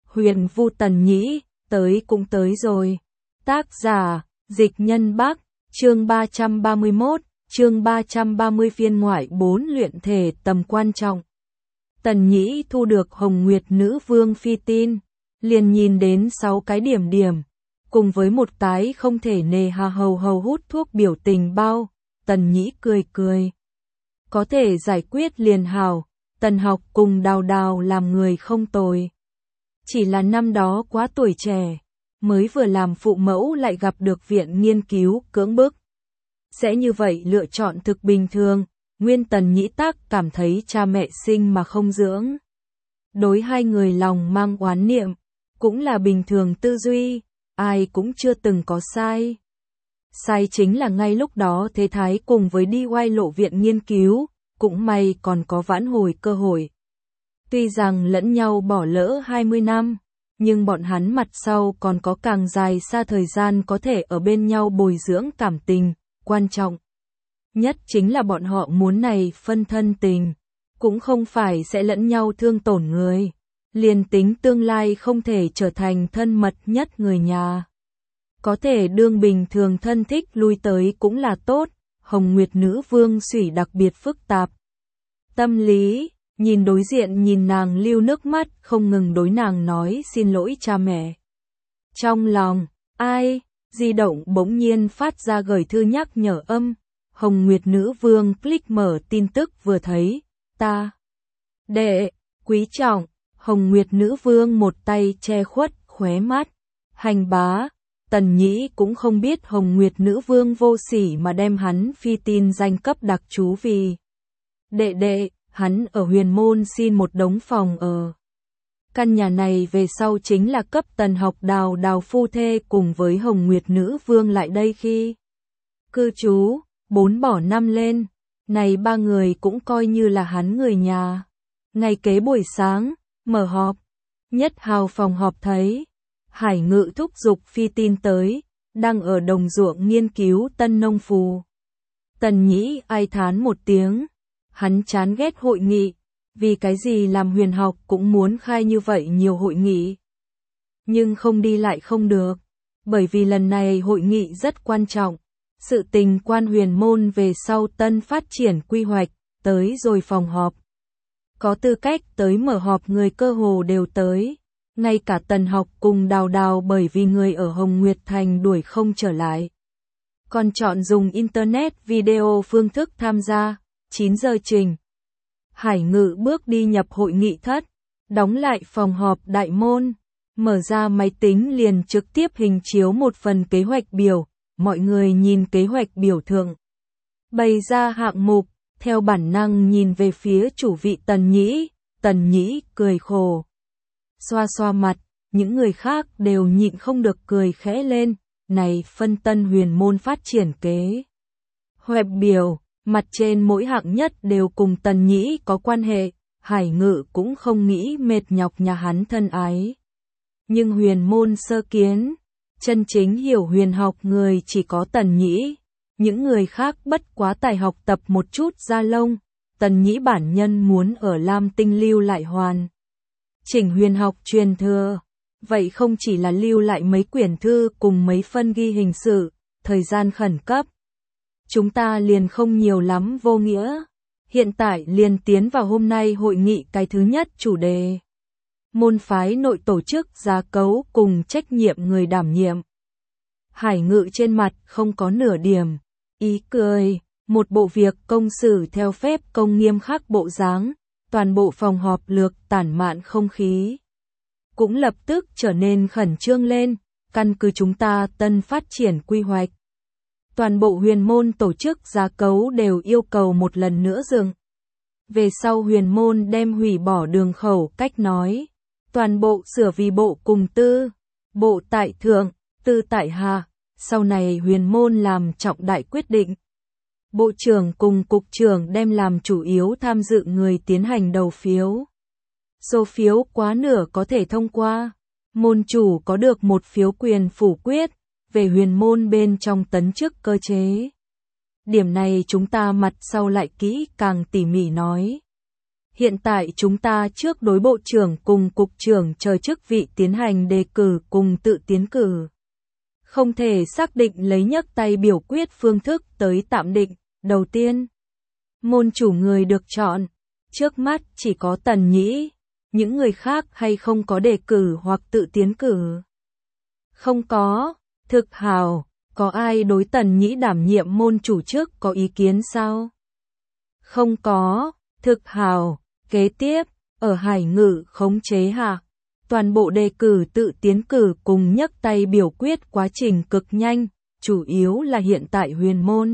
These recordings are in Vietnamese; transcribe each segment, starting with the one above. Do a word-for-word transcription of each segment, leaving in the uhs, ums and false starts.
Huyền Vu Tần Nhĩ, tới cũng tới rồi. Tác giả, Dịch Nhân Bắc, chương ba trăm ba mươi mốt, chương ba trăm ba mươi phiên ngoại bốn luyện thể tầm quan trọng. Tần Nhĩ thu được Hồng Nguyệt Nữ Vương phi tin, liền nhìn đến sáu cái điểm điểm, cùng với một cái không thể nề hà hầu hầu hút thuốc biểu tình bao, Tần Nhĩ cười cười. Có thể giải quyết liền hào, Tần Học cùng Đào Đào làm người không tồi. Chỉ là năm đó quá tuổi trẻ, mới vừa làm phụ mẫu lại gặp được viện nghiên cứu cưỡng bức. Sẽ như vậy lựa chọn thực bình thường, nguyên Tần Nhĩ Tắc cảm thấy cha mẹ sinh mà không dưỡng. Đối hai người lòng mang oán niệm, cũng là bình thường tư duy, ai cũng chưa từng có sai. Sai chính là ngay lúc đó Thế Thái cùng với đi oai lộ viện nghiên cứu, cũng may còn có vãn hồi cơ hội. Tuy rằng lẫn nhau bỏ lỡ hai mươi năm, nhưng bọn hắn mặt sau còn có càng dài xa thời gian có thể ở bên nhau bồi dưỡng cảm tình, quan trọng nhất chính là bọn họ muốn này phân thân tình, cũng không phải sẽ lẫn nhau thương tổn người, liền tính tương lai không thể trở thành thân mật nhất người nhà. Có thể đương bình thường thân thích lui tới cũng là tốt, Hồng Nguyệt Nữ Vương suy đặc biệt phức tạp. Tâm lý, nhìn đối diện nhìn nàng lưu nước mắt không ngừng đối nàng nói xin lỗi cha mẹ. Trong lòng, ai, di động bỗng nhiên phát ra gửi thư nhắc nhở âm, Hồng Nguyệt Nữ Vương click mở tin tức vừa thấy, ta. Đệ, quý trọng, Hồng Nguyệt Nữ Vương một tay che khuất khóe mắt, hành bá. Tần Nhĩ cũng không biết Hồng Nguyệt Nữ Vương vô sỉ mà đem hắn phi tin danh cấp đặc chú vì đệ đệ, hắn ở Huyền Môn xin một đống phòng ở. Căn nhà này về sau chính là cấp Tần Học Đào Đào phu thê cùng với Hồng Nguyệt Nữ Vương lại đây khi cư trú, bốn bỏ năm lên, này ba người cũng coi như là hắn người nhà. Ngày kế buổi sáng, mở họp, Nhất Hào phòng họp thấy Hải Ngự thúc giục phi tin tới, đang ở đồng ruộng nghiên cứu tân nông phù. Tần Nhĩ ai thán một tiếng, hắn chán ghét hội nghị, vì cái gì làm huyền học cũng muốn khai như vậy nhiều hội nghị. Nhưng không đi lại không được, bởi vì lần này hội nghị rất quan trọng, sự tình quan Huyền Môn về sau tân phát triển quy hoạch, tới rồi phòng họp. Có tư cách tới mở họp người cơ hồ đều tới. Ngay cả Tần Học cùng Đào Đào bởi vì người ở Hồng Nguyệt Thành đuổi không trở lại. Còn chọn dùng Internet video phương thức tham gia, chín giờ trình. Hải Ngự bước đi nhập hội nghị thất, đóng lại phòng họp đại môn, mở ra máy tính liền trực tiếp hình chiếu một phần kế hoạch biểu, mọi người nhìn kế hoạch biểu thượng. Bày ra hạng mục, theo bản năng nhìn về phía chủ vị Tần Nhĩ, Tần Nhĩ cười khổ. Xoa xoa mặt, những người khác đều nhịn không được cười khẽ lên, này phân tân Huyền Môn phát triển kế. Hoẹp biểu, mặt trên mỗi hạng nhất đều cùng Tần Nhĩ có quan hệ, Hải Ngự cũng không nghĩ mệt nhọc nhà hắn thân ái. Nhưng Huyền Môn sơ kiến, chân chính hiểu huyền học người chỉ có Tần Nhĩ, những người khác bất quá tài học tập một chút ra lông, Tần Nhĩ bản nhân muốn ở Lam Tinh lưu lại hoàn. Chỉnh huyền học truyền thừa, vậy không chỉ là lưu lại mấy quyển thư cùng mấy phân ghi hình sự, thời gian khẩn cấp. Chúng ta liền không nhiều lắm vô nghĩa, hiện tại liền tiến vào hôm nay hội nghị cái thứ nhất chủ đề. Môn phái nội tổ chức giá cấu cùng trách nhiệm người đảm nhiệm. Hải Ngự trên mặt không có nửa điểm, ý cười, một bộ việc công xử theo phép công nghiêm khắc bộ dáng. Toàn bộ phòng họp lược tản mạn không khí. Cũng lập tức trở nên khẩn trương lên, căn cứ chúng ta tân phát triển quy hoạch. Toàn bộ Huyền Môn tổ chức giá cấu đều yêu cầu một lần nữa dừng. Về sau Huyền Môn đem hủy bỏ đường khẩu cách nói. Toàn bộ sửa vì bộ cùng tư, bộ tại thượng, tư tại hạ, sau này Huyền Môn làm trọng đại quyết định. Bộ trưởng cùng cục trưởng đem làm chủ yếu tham dự người tiến hành đầu phiếu. Số phiếu quá nửa có thể thông qua. Môn chủ có được một phiếu quyền phủ quyết, về Huyền Môn bên trong tấn chức cơ chế. Điểm này chúng ta mặt sau lại kỹ càng tỉ mỉ nói. Hiện tại chúng ta trước đối bộ trưởng cùng cục trưởng chờ chức vị tiến hành đề cử cùng tự tiến cử. Không thể xác định lấy nhấc tay biểu quyết phương thức tới tạm định. Đầu tiên, môn chủ người được chọn. Trước mắt chỉ có Tần Nhĩ. Những người khác hay không có đề cử hoặc tự tiến cử? Không có. Thực hào, có ai đối Tần Nhĩ đảm nhiệm môn chủ trước có ý kiến sao? Không có. Thực hào, kế tiếp, ở Hải Ngự khống chế hạ, toàn bộ đề cử tự tiến cử cùng nhấc tay biểu quyết quá trình cực nhanh, chủ yếu là hiện tại huyền môn.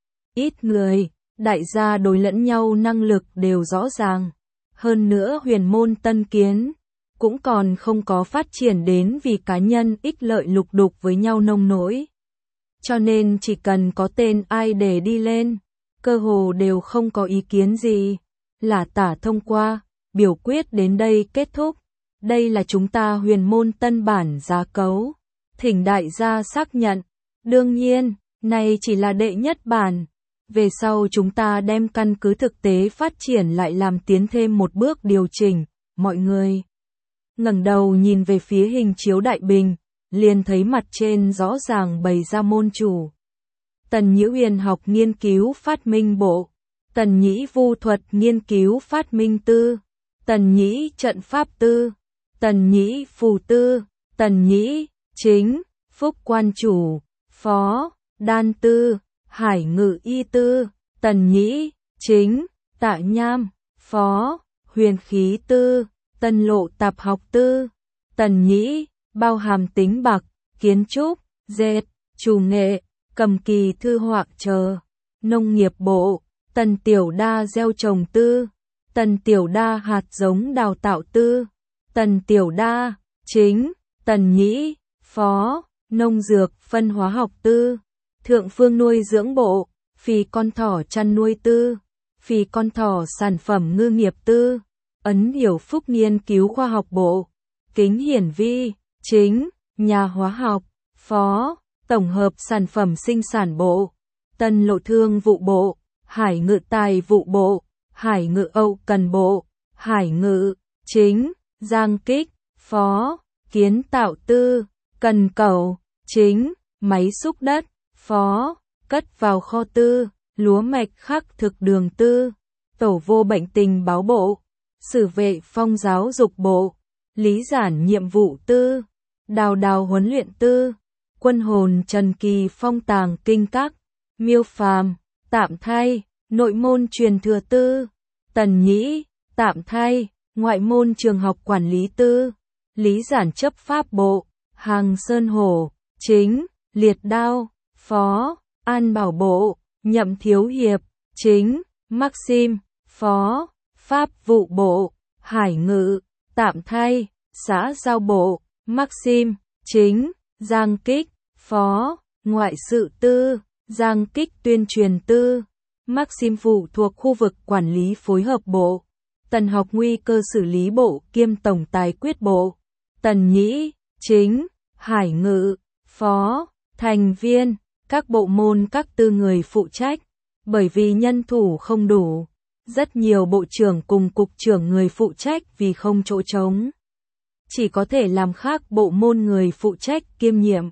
Ít người, đại gia đối lẫn nhau năng lực đều rõ ràng. Hơn nữa huyền môn tân kiến, cũng còn không có phát triển đến vì cá nhân ích lợi lục đục với nhau nông nỗi. Cho nên chỉ cần có tên ai để đi lên, cơ hồ đều không có ý kiến gì. Là tả thông qua, biểu quyết đến đây kết thúc. Đây là chúng ta huyền môn tân bản giá cấu. Thỉnh đại gia xác nhận. Đương nhiên, này chỉ là đệ nhất bản. Về sau chúng ta đem căn cứ thực tế phát triển lại làm tiến thêm một bước điều chỉnh. Mọi người ngẩng đầu nhìn về phía hình chiếu đại bình, liền thấy mặt trên rõ ràng bày ra môn chủ. Tần Nhĩ huyền học nghiên cứu phát minh bộ. Tần Nhĩ vu thuật nghiên cứu phát minh tư. Tần Nhĩ trận pháp tư. Tần Nhĩ phù tư. Tần Nhĩ chính, phúc quan chủ, phó, đan tư, hải ngự y tư. Tần Nhĩ chính, tạ nham, phó, huyền khí tư. Tần lộ tạp học tư. Tần Nhĩ, bao hàm tính bạc, kiến trúc, dệt, chủ nghệ, cầm kỳ thư họa chờ. Nông nghiệp bộ. Tần Tiểu Đa gieo trồng tư. Tần Tiểu Đa hạt giống đào tạo tư. Tần Tiểu Đa chính. Tần Nhĩ phó, nông dược phân hóa học tư. Thượng phương nuôi dưỡng bộ. Phì con thỏ chăn nuôi tư. Phì con thỏ sản phẩm ngư nghiệp tư. Ấn Hiểu Phúc nghiên cứu khoa học bộ. Kính Hiển Vi chính. Nhà hóa học phó, tổng hợp sản phẩm sinh sản bộ. Tần lộ thương vụ bộ. Hải ngự tài vụ bộ. Hải ngự âu cần bộ. Hải ngự chính. Giang kích phó, kiến tạo tư. Cần cầu chính. Máy xúc đất phó, cất vào kho tư. Lúa mạch khắc thực đường tư. Tổ vô bệnh tình báo bộ. Sử vệ phong giáo dục bộ. Lý giản nhiệm vụ tư. Đào đào huấn luyện tư. Quân hồn trần kỳ phong tàng kinh các. Miêu phàm tạm thay, nội môn truyền thừa tư. Tần Nhĩ tạm thay, ngoại môn trường học quản lý tư. Lý giản chấp pháp bộ. Hàng Sơn Hổ chính. Liệt đao phó, an bảo bộ. Nhậm thiếu hiệp chính. Maxim phó, pháp vụ bộ. Hải ngự tạm thay, xã giao bộ. Maxim chính. Giang kích phó, ngoại sự tư. Giang kích tuyên truyền tư. Maxim phụ thuộc khu vực quản lý phối hợp bộ. Tần học nguy cơ xử lý bộ kiêm tổng tài quyết bộ. Tần Nhĩ chính. Hải ngự phó, thành viên các bộ môn các tư người phụ trách. Bởi vì nhân thủ không đủ, rất nhiều bộ trưởng cùng cục trưởng người phụ trách vì không chỗ trống, chỉ có thể làm khác bộ môn người phụ trách kiêm nhiệm.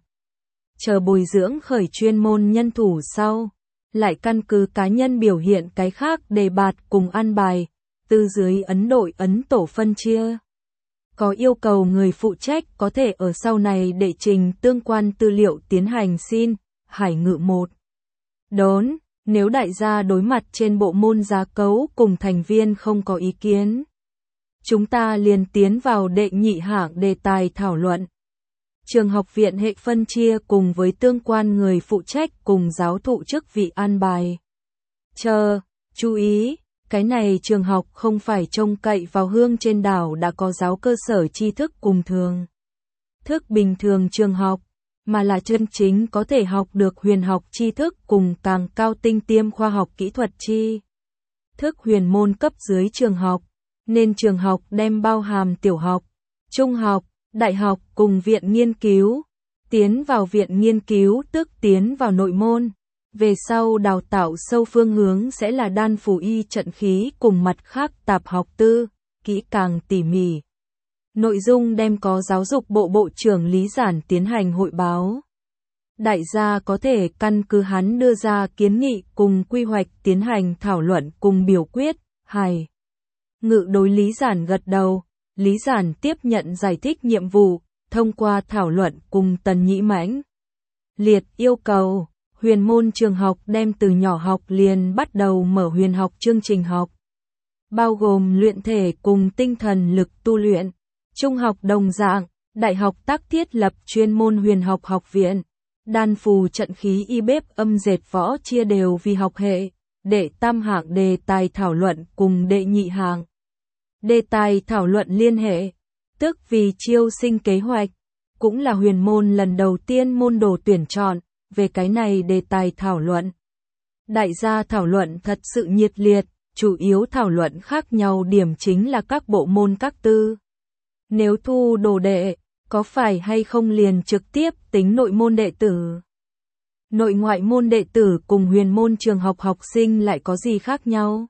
Chờ bồi dưỡng khởi chuyên môn nhân thủ sau, lại căn cứ cá nhân biểu hiện cái khác đề bạt cùng an bài, từ dưới ấn đội ấn tổ phân chia. Có yêu cầu người phụ trách có thể ở sau này đệ trình tương quan tư liệu tiến hành xin. Hải ngự một. Đốn, nếu đại gia đối mặt trên bộ môn giá cấu cùng thành viên không có ý kiến, chúng ta liền tiến vào đệ nhị hạng đề tài thảo luận. Trường học viện hệ phân chia cùng với tương quan người phụ trách cùng giáo thụ chức vị an bài. Chờ, chú ý, cái này trường học không phải trông cậy vào hương trên đảo đã có giáo cơ sở tri thức cùng thường thức bình thường trường học, mà là chân chính có thể học được huyền học tri thức cùng càng cao tinh tiêm khoa học kỹ thuật tri thức huyền môn cấp dưới trường học, nên trường học đem bao hàm tiểu học, trung học, đại học cùng viện nghiên cứu. Tiến vào viện nghiên cứu tức tiến vào nội môn, Về sau đào tạo sâu phương hướng sẽ là đan phù y trận khí cùng mặt khác tạp học tư, kỹ càng tỉ mỉ. Nội dung đem có giáo dục bộ bộ trưởng Lý Giản tiến hành hội báo. Đại gia có thể căn cứ hắn đưa ra kiến nghị cùng quy hoạch tiến hành thảo luận cùng biểu quyết. Hai. Ngự đối Lý Giản gật đầu, Lý Giản tiếp nhận giải thích nhiệm vụ, thông qua thảo luận cùng Tần Nhĩ mãnh liệt yêu cầu, huyền môn trường học đem từ nhỏ học liền bắt đầu mở huyền học chương trình học, bao gồm luyện thể cùng tinh thần lực tu luyện. Trung học đồng dạng, đại học tác thiết lập chuyên môn huyền học học viện, đan phù trận khí y bếp âm dệt võ chia đều vì học hệ, đệ tam hạng đề tài thảo luận cùng đệ nhị hạng đề tài thảo luận liên hệ, tức vì chiêu sinh kế hoạch, cũng là huyền môn lần đầu tiên môn đồ tuyển chọn, về cái này đề tài thảo luận. Đại gia thảo luận thật sự nhiệt liệt, chủ yếu thảo luận khác nhau điểm chính là các bộ môn các tư. Nếu thu đồ đệ, có phải hay không liền trực tiếp tính nội môn đệ tử? Nội ngoại môn đệ tử cùng huyền môn trường học học sinh lại có gì khác nhau?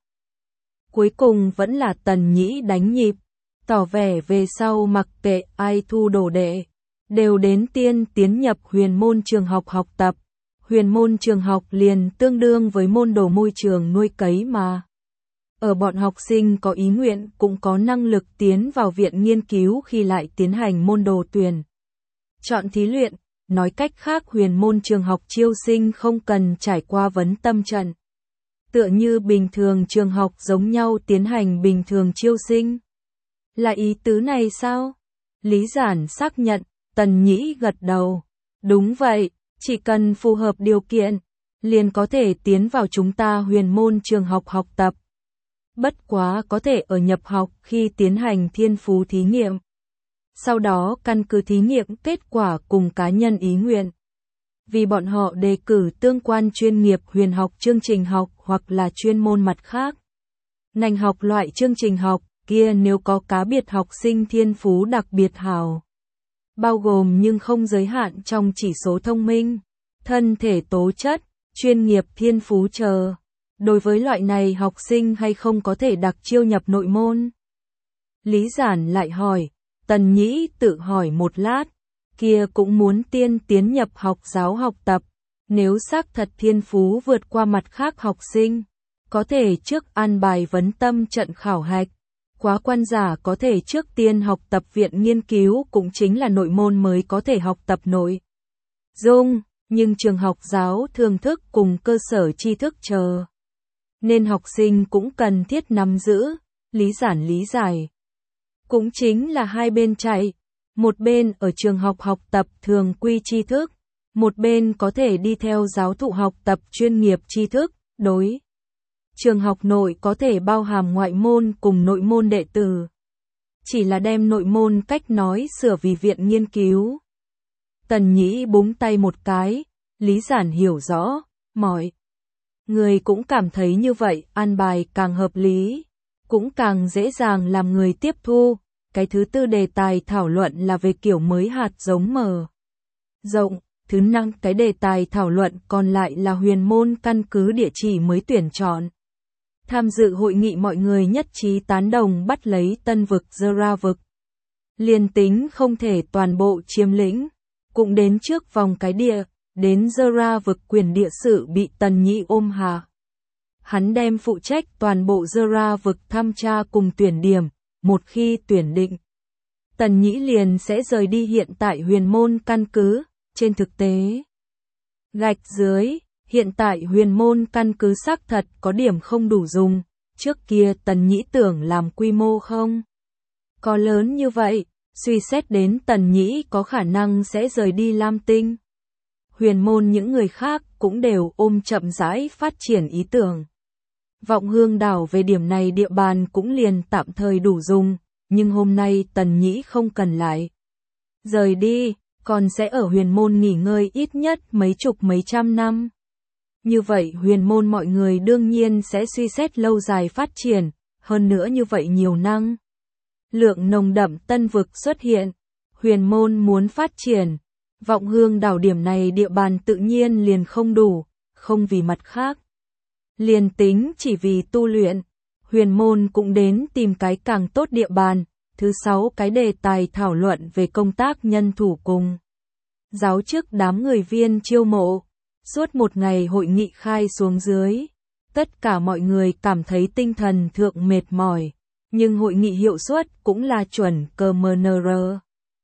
Cuối cùng vẫn là Tần Nhĩ đánh nhịp, tỏ vẻ về sau mặc kệ ai thu đồ đệ, đều đến tiên tiến nhập huyền môn trường học học tập. Huyền môn trường học liền tương đương với môn đồ môi trường nuôi cấy mà. Ở bọn học sinh có ý nguyện cũng có năng lực tiến vào viện nghiên cứu khi lại tiến hành môn đồ tuyển chọn thí luyện, nói cách khác huyền môn trường học chiêu sinh không cần trải qua vấn tâm trận. Tựa như bình thường trường học giống nhau tiến hành bình thường chiêu sinh. Là ý tứ này sao? Lý Giản xác nhận, Tần Nhĩ gật đầu. Đúng vậy, chỉ cần phù hợp điều kiện, liền có thể tiến vào chúng ta huyền môn trường học học tập. Bất quá có thể ở nhập học khi tiến hành thiên phú thí nghiệm. Sau đó căn cứ thí nghiệm kết quả cùng cá nhân ý nguyện. Vì bọn họ đề cử tương quan chuyên nghiệp huyền học chương trình học hoặc là chuyên môn mặt khác. Ngành học loại chương trình học kia nếu có cá biệt học sinh thiên phú đặc biệt hảo. Bao gồm nhưng không giới hạn trong chỉ số thông minh, thân thể tố chất, chuyên nghiệp thiên phú chờ. Đối với loại này học sinh hay không có thể đặc chiêu nhập nội môn? Lý Giản lại hỏi, Tần Nhĩ tự hỏi một lát, kia cũng muốn tiên tiến nhập học giáo học tập, nếu xác thật thiên phú vượt qua mặt khác học sinh, có thể trước an bài vấn tâm trận khảo hạch, quá quan giả có thể trước tiên học tập viện nghiên cứu cũng chính là nội môn mới có thể học tập nội dung, nhưng trường học giáo thường thức cùng cơ sở tri thức chờ. Nên học sinh cũng cần thiết nắm giữ, Lý Giản lý giải. Cũng chính là hai bên chạy, một bên ở trường học học tập thường quy tri thức, một bên có thể đi theo giáo thụ học tập chuyên nghiệp tri thức, đối. Trường học nội có thể bao hàm ngoại môn cùng nội môn đệ tử. Chỉ là đem nội môn cách nói sửa vì viện nghiên cứu. Tần Nhĩ búng tay một cái, Lý Giản hiểu rõ, mọi người cũng cảm thấy như vậy, an bài càng hợp lý, cũng càng dễ dàng làm người tiếp thu. Cái thứ tư đề tài thảo luận là về kiểu mới hạt giống mở rộng. Thứ năm cái đề tài thảo luận còn lại là huyền môn căn cứ địa chỉ mới tuyển chọn. Tham dự hội nghị mọi người nhất trí tán đồng bắt lấy tân vực Zera vực. Liên tính không thể toàn bộ chiếm lĩnh, cũng đến trước vòng cái địa, đến Zera vực quyền địa sự bị Tần Nhĩ ôm hà. Hắn đem phụ trách toàn bộ Zera vực thăm tra cùng tuyển điểm, một khi tuyển định. Tần Nhĩ liền sẽ rời đi hiện tại huyền môn căn cứ, trên thực tế. Gạch dưới, hiện tại huyền môn căn cứ xác thật có điểm không đủ dùng, trước kia Tần Nhĩ tưởng làm quy mô không có lớn như vậy, suy xét đến Tần Nhĩ có khả năng sẽ rời đi Lam Tinh. Huyền môn những người khác cũng đều ôm chậm rãi phát triển ý tưởng. Vọng Hương đảo về điểm này địa bàn cũng liền tạm thời đủ dùng, nhưng hôm nay Tần Nhĩ không cần lại rời đi, còn sẽ ở huyền môn nghỉ ngơi ít nhất mấy chục mấy trăm năm. Như vậy huyền môn mọi người đương nhiên sẽ suy xét lâu dài phát triển, hơn nữa như vậy nhiều năng lượng nồng đậm tân vực xuất hiện, huyền môn muốn phát triển, Vọng Hương đảo điểm này địa bàn tự nhiên liền không đủ, không vì mặt khác. Liền tính chỉ vì tu luyện, huyền môn cũng đến tìm cái càng tốt địa bàn. Thứ sáu, cái đề tài thảo luận về công tác nhân thủ cùng giáo chức đám người viên chiêu mộ. Suốt một ngày hội nghị khai xuống dưới, tất cả mọi người cảm thấy tinh thần thượng mệt mỏi, nhưng hội nghị hiệu suất cũng là chuẩn cờ em en rờ.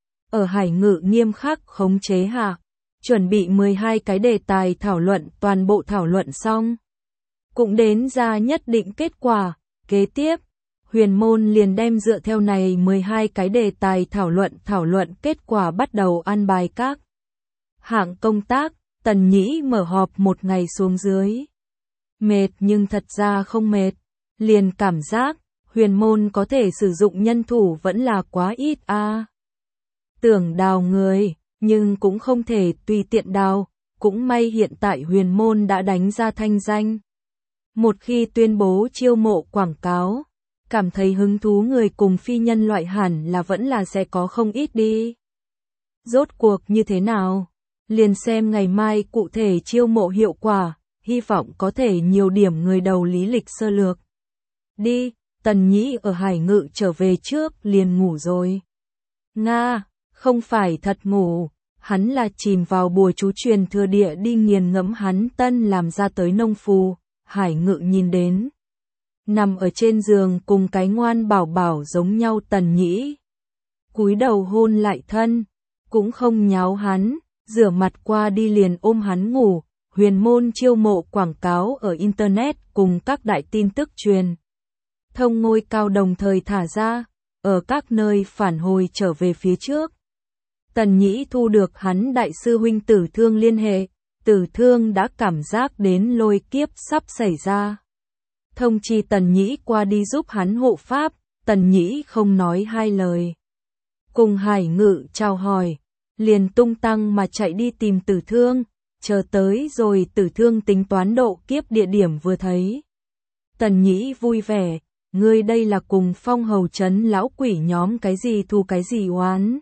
Ở Hải Ngự nghiêm khắc khống chế hạ, chuẩn bị mười hai cái đề tài thảo luận toàn bộ thảo luận xong. Cũng đến ra nhất định kết quả, kế tiếp, huyền môn liền đem dựa theo này mười hai cái đề tài thảo luận thảo luận kết quả bắt đầu an bài các hạng công tác. Tần Nhĩ mở họp một ngày xuống dưới. Mệt nhưng thật ra không mệt, liền cảm giác huyền môn có thể sử dụng nhân thủ vẫn là quá ít a. À. Tưởng đào người, nhưng cũng không thể tùy tiện đào, cũng may hiện tại huyền môn đã đánh ra thanh danh. Một khi tuyên bố chiêu mộ quảng cáo, cảm thấy hứng thú người cùng phi nhân loại hẳn là vẫn là sẽ có không ít đi. Rốt cuộc như thế nào? Liền xem ngày mai cụ thể chiêu mộ hiệu quả, hy vọng có thể nhiều điểm người đầu lý lịch sơ lược. Đi, Tần Nhĩ ở Hải Ngự trở về trước liền ngủ rồi. Nga, không phải thật ngủ, hắn là chìm vào bùa chú truyền thừa địa đi nghiền ngẫm hắn tân làm ra tới nông phù. Hải Ngự nhìn đến, nằm ở trên giường cùng cái ngoan bảo bảo giống nhau Tần Nhĩ. Cúi đầu hôn lại thân, cũng không nháo hắn. Rửa mặt qua đi liền ôm hắn ngủ. Huyền môn chiêu mộ quảng cáo ở Internet cùng các đại tin tức truyền thông ngôi cao đồng thời thả ra, ở các nơi phản hồi trở về phía trước. Tần Nhĩ thu được hắn đại sư huynh Tử Thương liên hệ, Tử Thương đã cảm giác đến lôi kiếp sắp xảy ra. Thông chi Tần Nhĩ qua đi giúp hắn hộ pháp, Tần Nhĩ không nói hai lời. Cùng Hải Ngự chào hỏi, liền tung tăng mà chạy đi tìm Tử Thương, chờ tới rồi Tử Thương tính toán độ kiếp địa điểm vừa thấy. Tần Nhĩ vui vẻ, ngươi đây là cùng Phong Hầu trấn lão quỷ nhóm cái gì thù cái gì oán.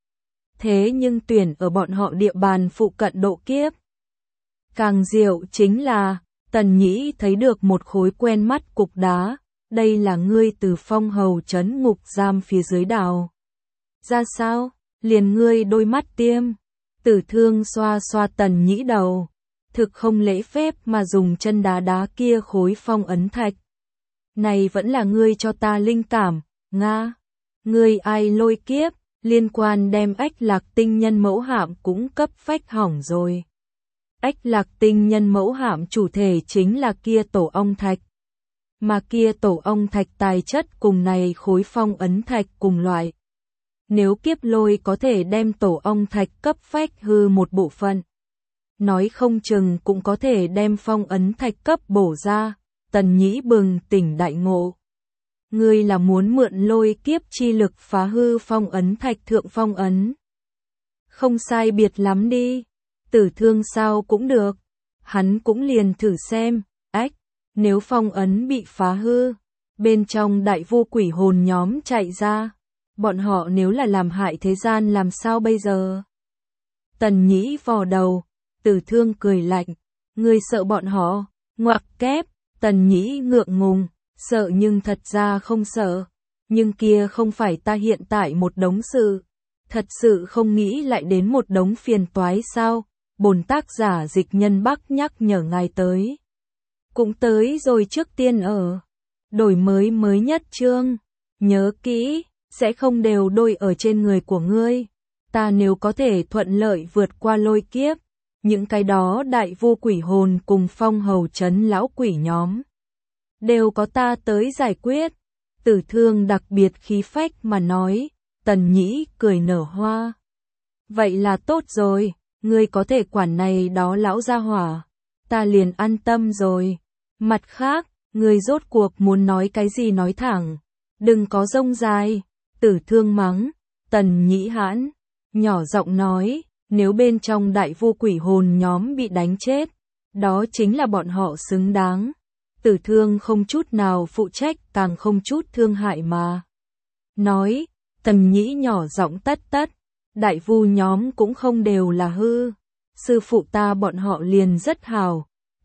Thế nhưng tuyển ở bọn họ địa bàn phụ cận độ kiếp. Càng diệu chính là, Tần Nhĩ thấy được một khối quen mắt cục đá, đây là ngươi từ Phong Hầu trấn ngục giam phía dưới đào. Ra sao? Liền ngươi đôi mắt tiêm. Tử Thương xoa xoa Tần Nhĩ đầu, thực không lễ phép mà dùng chân đá đá kia khối phong ấn thạch. Này vẫn là ngươi cho ta linh cảm, Nga. Ngươi ai lôi kiếp, liên quan đem ách lạc tinh nhân mẫu hạm cũng cấp phách hỏng rồi. Ách lạc tinh nhân mẫu hạm chủ thể chính là kia tổ ong thạch. Mà kia tổ ong thạch tài chất cùng này khối phong ấn thạch cùng loại. Nếu kiếp lôi có thể đem tổ ong thạch cấp phách hư một bộ phận, nói không chừng cũng có thể đem phong ấn thạch cấp bổ ra. Tần Nhĩ bừng tỉnh đại ngộ. Ngươi là muốn mượn lôi kiếp chi lực phá hư phong ấn thạch thượng phong ấn. Không sai biệt lắm đi. Tử Thương sao cũng được. Hắn cũng liền thử xem. Ách, nếu phong ấn bị phá hư, bên trong đại vô quỷ hồn nhóm chạy ra, bọn họ nếu là làm hại thế gian làm sao bây giờ? Tần Nhĩ vò đầu, Tử Thương cười lạnh, ngươi sợ bọn họ? Ngoặc kép. Tần Nhĩ ngượng ngùng, sợ nhưng thật ra không sợ, nhưng kia không phải ta hiện tại một đống sự, thật sự không nghĩ lại đến một đống phiền toái sao? Bổn tác giả Dịch Nhân Bắc nhắc nhở ngài tới. Cũng tới rồi, trước tiên ở đổi mới mới nhất chương, nhớ kỹ, sẽ không đều đôi ở trên người của ngươi. Ta nếu có thể thuận lợi vượt qua lôi kiếp, những cái đó đại vô quỷ hồn cùng Phong Hầu trấn lão quỷ nhóm đều có ta tới giải quyết. Tử Thương đặc biệt khí phách mà nói. Tần Nhĩ cười nở hoa. Vậy là tốt rồi, ngươi có thể quản này đó lão gia hỏa, ta liền an tâm rồi. Mặt khác, ngươi rốt cuộc muốn nói cái gì nói thẳng, đừng có rông dài. Tử Thương mắng. Tần Nhĩ hãn nhỏ giọng nói, nếu bên trong đại vô quỷ hồn nhóm bị đánh chết, đó chính là bọn họ xứng đáng. Tử Thương không chút nào phụ trách, càng không chút thương hại mà nói. Tần Nhĩ nhỏ giọng tất tất, đại vu nhóm cũng không đều là hư, sư phụ ta bọn họ liền rất hào,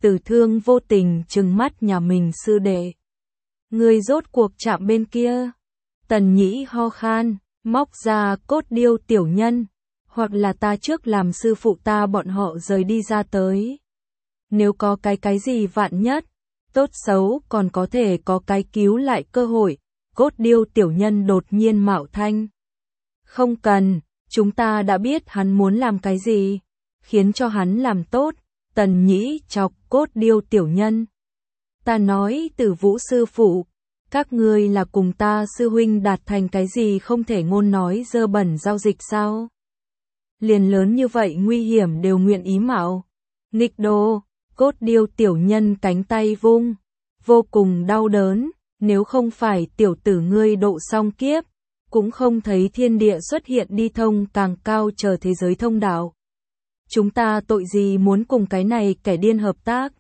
Tử Thương vô tình trừng mắt nhà mình sư đệ. Người rốt cuộc chạm bên kia. Tần Nhĩ ho khan, móc ra cốt điêu tiểu nhân. Hoặc là ta trước làm sư phụ ta bọn họ rời đi ra tới. Nếu có cái cái gì vạn nhất, tốt xấu còn có thể có cái cứu lại cơ hội. Cốt điêu tiểu nhân đột nhiên mạo thanh. Không cần, chúng ta đã biết hắn muốn làm cái gì. Khiến cho hắn làm tốt. Tần Nhĩ chọc cốt điêu tiểu nhân. Ta nói Tử Vũ sư phụ, các ngươi là cùng ta sư huynh đạt thành cái gì không thể ngôn nói dơ bẩn giao dịch sao? Liền lớn như vậy nguy hiểm đều nguyện ý mạo. Nghịch đồ, cốt điêu tiểu nhân cánh tay vung, vô cùng đau đớn, nếu không phải tiểu tử ngươi độ xong kiếp, cũng không thấy thiên địa xuất hiện đi thông càng cao chờ thế giới thông đạo. Chúng ta tội gì muốn cùng cái này kẻ điên hợp tác?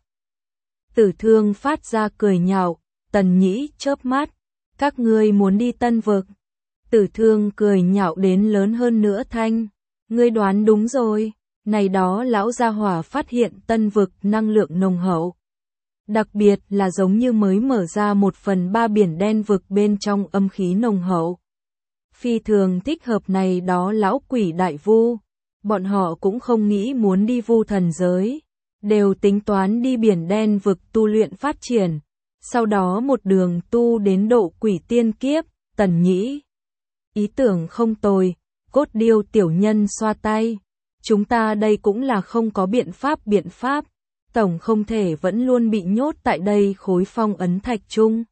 Tử Thương phát ra cười nhạo, Tần Nhĩ chớp mắt, các ngươi muốn đi Tân Vực. Tử Thương cười nhạo đến lớn hơn nữa thanh, ngươi đoán đúng rồi, này đó lão gia hỏa phát hiện Tân Vực năng lượng nồng hậu. Đặc biệt là giống như mới mở ra một phần ba biển đen vực bên trong âm khí nồng hậu. Phi thường thích hợp này đó lão quỷ đại vu. Bọn họ cũng không nghĩ muốn đi vu thần giới, đều tính toán đi biển đen vực tu luyện phát triển, sau đó một đường tu đến độ quỷ tiên kiếp. Tần Nhĩ, ý tưởng không tồi, cốt điêu tiểu nhân xoa tay, chúng ta đây cũng là không có biện pháp biện pháp, tổng không thể vẫn luôn bị nhốt tại đây khối phong ấn thạch chung.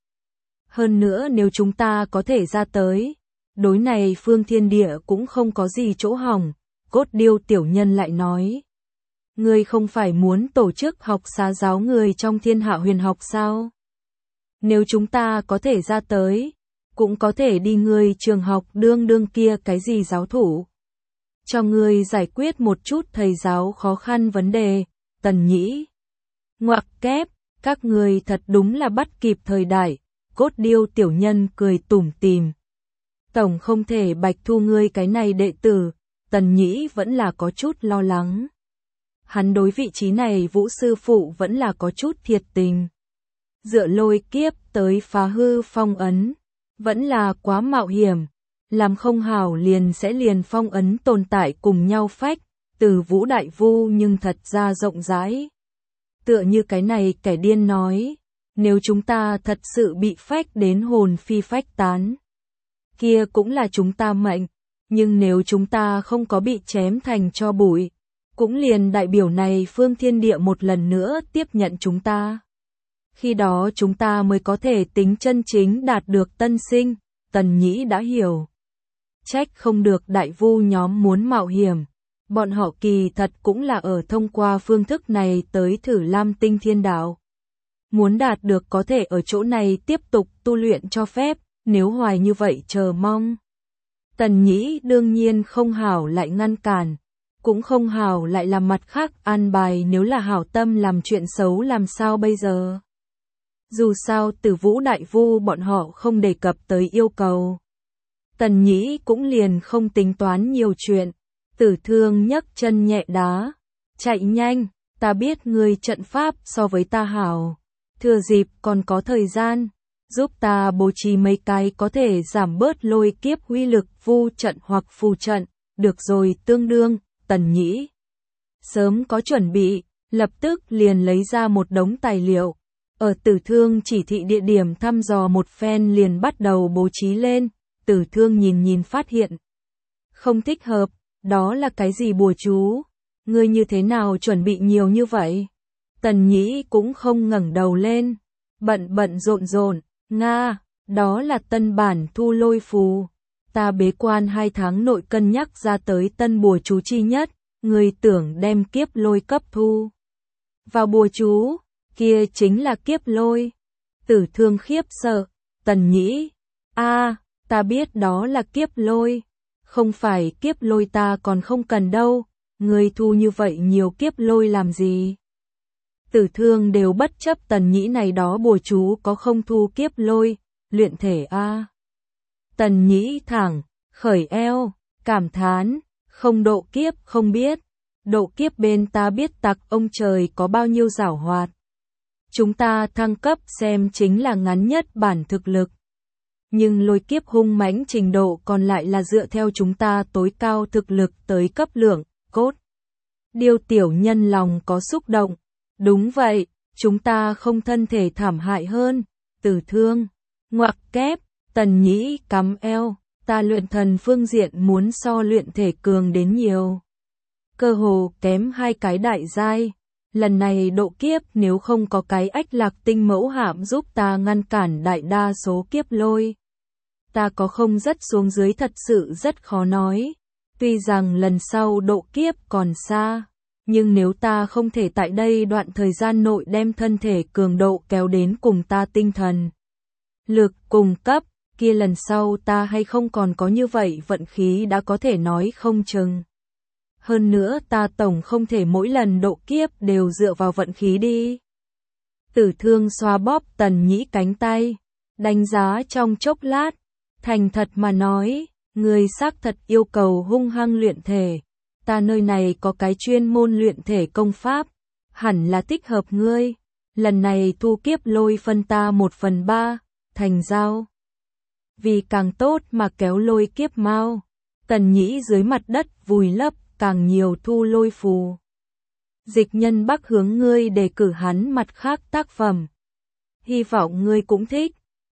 Hơn nữa nếu chúng ta có thể ra tới, đối này phương thiên địa cũng không có gì chỗ hỏng. Cốt điêu tiểu nhân lại nói, ngươi không phải muốn tổ chức học xá giáo người trong thiên hạ huyền học sao? Nếu chúng ta có thể ra tới, cũng có thể đi ngươi trường học đương đương kia cái gì giáo thủ. Cho ngươi giải quyết một chút thầy giáo khó khăn vấn đề. Tần Nhĩ, ngoặc kép, các ngươi thật đúng là bắt kịp thời đại. Cốt điêu tiểu nhân cười tủm tỉm. Tổng không thể bạch thu ngươi cái này đệ tử. Tần Nhĩ vẫn là có chút lo lắng. Hắn đối vị trí này Vũ sư phụ vẫn là có chút thiệt tình. Dựa lôi kiếp tới phá hư phong ấn, vẫn là quá mạo hiểm. Làm không hảo liền sẽ liền phong ấn tồn tại cùng nhau phách, từ Vũ đại vu nhưng thật ra rộng rãi. Tựa như cái này kẻ điên nói, nếu chúng ta thật sự bị phách đến hồn phi phách tán, kia cũng là chúng ta mệnh. Nhưng nếu chúng ta không có bị chém thành tro bụi, cũng liền đại biểu này phương thiên địa một lần nữa tiếp nhận chúng ta. Khi đó chúng ta mới có thể tính chân chính đạt được tân sinh. Tần Nhĩ đã hiểu. Trách không được đại vu nhóm muốn mạo hiểm. Bọn họ kỳ thật cũng là ở thông qua phương thức này tới thử Lam Tinh Thiên Đạo. Muốn đạt được có thể ở chỗ này tiếp tục tu luyện cho phép, nếu hoài như vậy chờ mong. Tần Nhĩ đương nhiên không hảo lại ngăn cản, cũng không hảo lại làm mặt khác an bài, nếu là hảo tâm làm chuyện xấu làm sao bây giờ. Dù sao Tử Vũ đại vu bọn họ không đề cập tới yêu cầu. Tần Nhĩ cũng liền không tính toán nhiều chuyện. Tử Thương nhấc chân nhẹ đá, chạy nhanh, ta biết ngươi trận pháp so với ta hảo, thừa dịp còn có thời gian, giúp ta bố trí mấy cái có thể giảm bớt lôi kiếp uy lực vu trận hoặc phù trận. Được rồi, tương đương. Tần Nhĩ sớm có chuẩn bị, lập tức liền lấy ra một đống tài liệu, ở Tử Thương chỉ thị địa điểm thăm dò một phen liền bắt đầu bố trí lên. Tử Thương nhìn nhìn phát hiện không thích hợp, đó là cái gì bùa chú? Ngươi như thế nào chuẩn bị nhiều như vậy? Tần Nhĩ cũng không ngẩng đầu lên, bận bận rộn rộn, nga, đó là tân bản thu lôi phù. Ta bế quan hai tháng nội cân nhắc ra tới tân bùa chú chi nhất, người tưởng đem kiếp lôi cấp thu vào bùa chú, kia chính là kiếp lôi. Tử Thương khiếp sợ, Tần Nhĩ, a, ta biết đó là kiếp lôi, không phải kiếp lôi ta còn không cần đâu, người thu như vậy nhiều kiếp lôi làm gì? Tử Thương đều bất chấp Tần Nhĩ này đó bùa chú có không thu kiếp lôi, luyện thể a. Tần Nhĩ thẳng, khởi eo, cảm thán, không độ kiếp không biết, độ kiếp bên ta biết tặc ông trời có bao nhiêu giảo hoạt. chúng ta thăng cấp xem chính là ngắn nhất bản thực lực. Nhưng lôi kiếp hung mãnh trình độ còn lại là dựa theo chúng ta tối cao thực lực tới cấp lượng, cốt. Điêu tiểu nhân lòng có xúc động. Đúng vậy, chúng ta không thân thể thảm hại hơn. Tử Thương, ngoặc kép, Tần Nhĩ cắm eo, ta luyện thần phương diện muốn so luyện thể cường đến nhiều. Cơ hồ kém hai cái đại giai. Lần này độ kiếp nếu không có cái ách lạc tinh mẫu hạm giúp ta ngăn cản đại đa số kiếp lôi. Ta có không rất xuống dưới thật sự rất khó nói. Tuy rằng lần sau độ kiếp còn xa, nhưng nếu ta không thể tại đây đoạn thời gian nội đem thân thể cường độ kéo đến cùng ta tinh thần lực cùng cấp, kia lần sau ta hay không còn có như vậy vận khí đã có thể nói không chừng. Hơn nữa ta tổng không thể mỗi lần độ kiếp đều dựa vào vận khí đi. Tử Thương xoa bóp Tần Nhĩ cánh tay, đánh giá trong chốc lát, thành thật mà nói, ngươi xác thật yêu cầu hung hăng luyện thể. Ta nơi này có cái chuyên môn luyện thể công pháp, hẳn là thích hợp ngươi. Lần này thu kiếp lôi phân ta một phần ba, thành giao. Vì càng tốt mà kéo lôi kiếp mau. Tần Nhĩ dưới mặt đất vùi lấp càng nhiều thu lôi phù. Dịch Nhân Bắc hướng ngươi đề cử hắn mặt khác tác phẩm. Hy vọng ngươi cũng thích.